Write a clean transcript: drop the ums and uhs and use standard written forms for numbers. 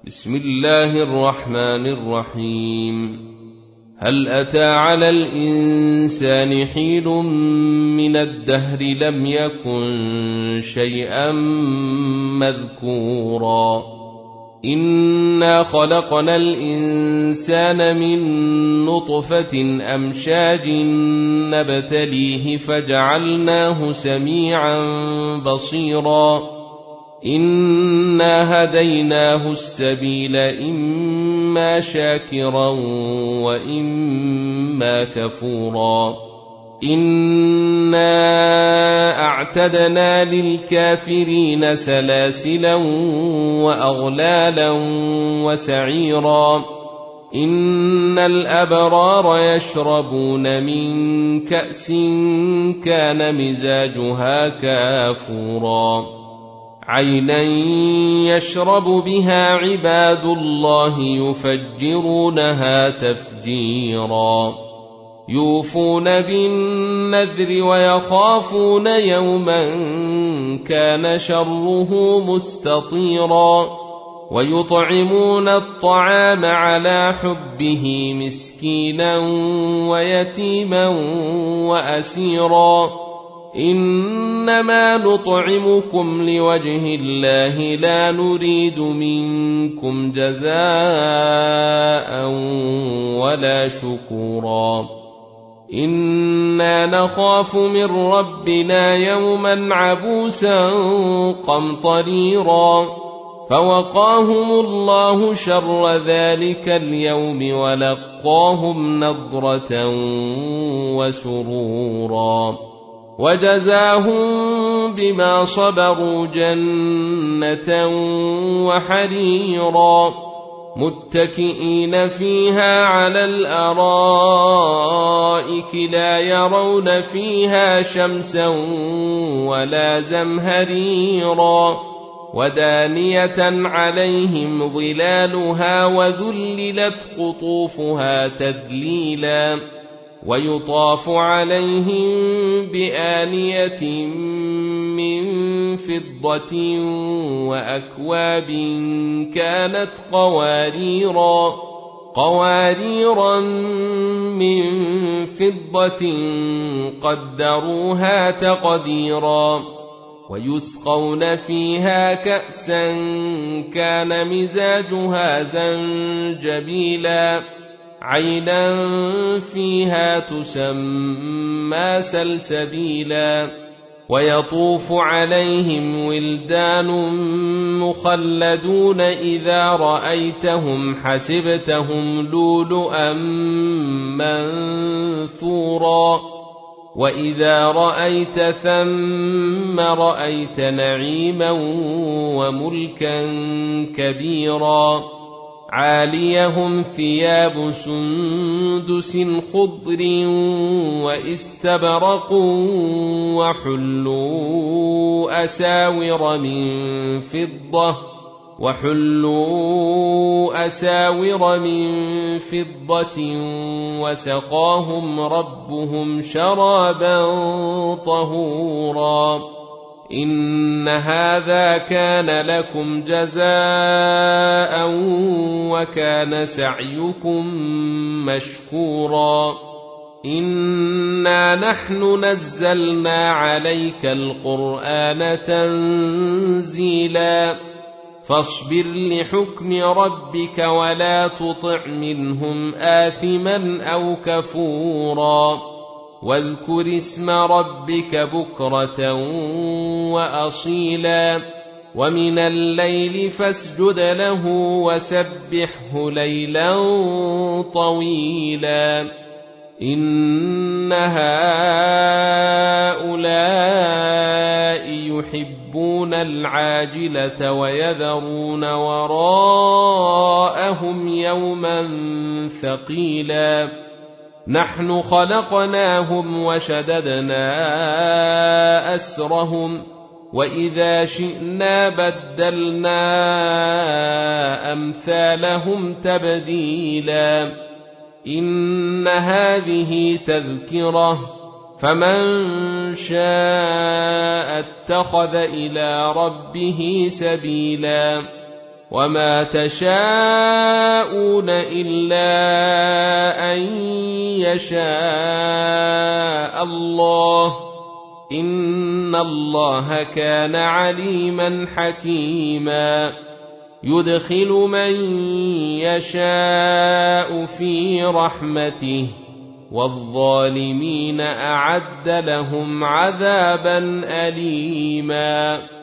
بسم الله الرحمن الرحيم. هل أتى على الإنسان حين من الدهر لم يكن شيئا مذكورا إنا خلقنا الإنسان من نطفة أمشاج نبتليه فجعلناه سميعا بصيرا إنا هديناه السبيل إما شاكرا وإما كفورا إنا أعتدنا للكافرين سلاسلا وأغلالا وسعيرا إن الأبرار يشربون من كأس كان مزاجها كافورا عينا يشرب بها عباد الله يفجرونها تفجيرا يوفون بالنذر ويخافون يوما كان شره مستطيرا ويطعمون الطعام على حبه مسكينا ويتيما وأسيرا إنما نطعمكم لوجه الله لا نريد منكم جزاء ولا شكورا إنا نخاف من ربنا يوما عبوسا قمطريرا فوقاهم الله شر ذلك اليوم ولقاهم نضرة وسرورا وجزاهم بما صبروا جنة وحريرا متكئين فيها على الأرائك لا يرون فيها شمسا ولا زمهريرا ودانية عليهم ظلالها وذللت قطوفها تذليلا ويطاف عليهم بآنية من فضة وأكواب كانت قواريرا من فضة قدروها تقديرا ويسقون فيها كأسا كان مزاجها زنجبيلا عينا فيها تسمى سلسبيلا ويطوف عليهم ولدان مخلدون إذا رأيتهم حسبتهم لؤلؤا منثورا وإذا رأيت ثم رأيت نعيما وملكا كبيرا عاليهم ثياب سندس خضر واستبرق وحلوا أساور من فضة وسقاهم ربهم شرابا طهورا إن هذا كان لكم جزاء وكان سعيكم مشكورا إنا نحن نزلنا عليك القرآن تنزيلا فاصبر لحكم ربك ولا تطع منهم آثما أو كفورا واذكر اسم ربك بكرة وأصيلا ومن الليل فاسجد له وسبحه ليلا طويلا إن هؤلاء يحبون العاجلة ويذرون وراءهم يوما ثقيلا نحن خلقناهم وشددنا أسرهم وإذا شئنا بدلنا أمثالهم تبديلا إن هذه تذكرة فمن شاء اتخذ إلى ربه سبيلا وما تشاءون إلا أن يشاء الله إن الله كان عليما حكيما يدخل من يشاء في رحمته والظالمين أعد لهم عذابا أليما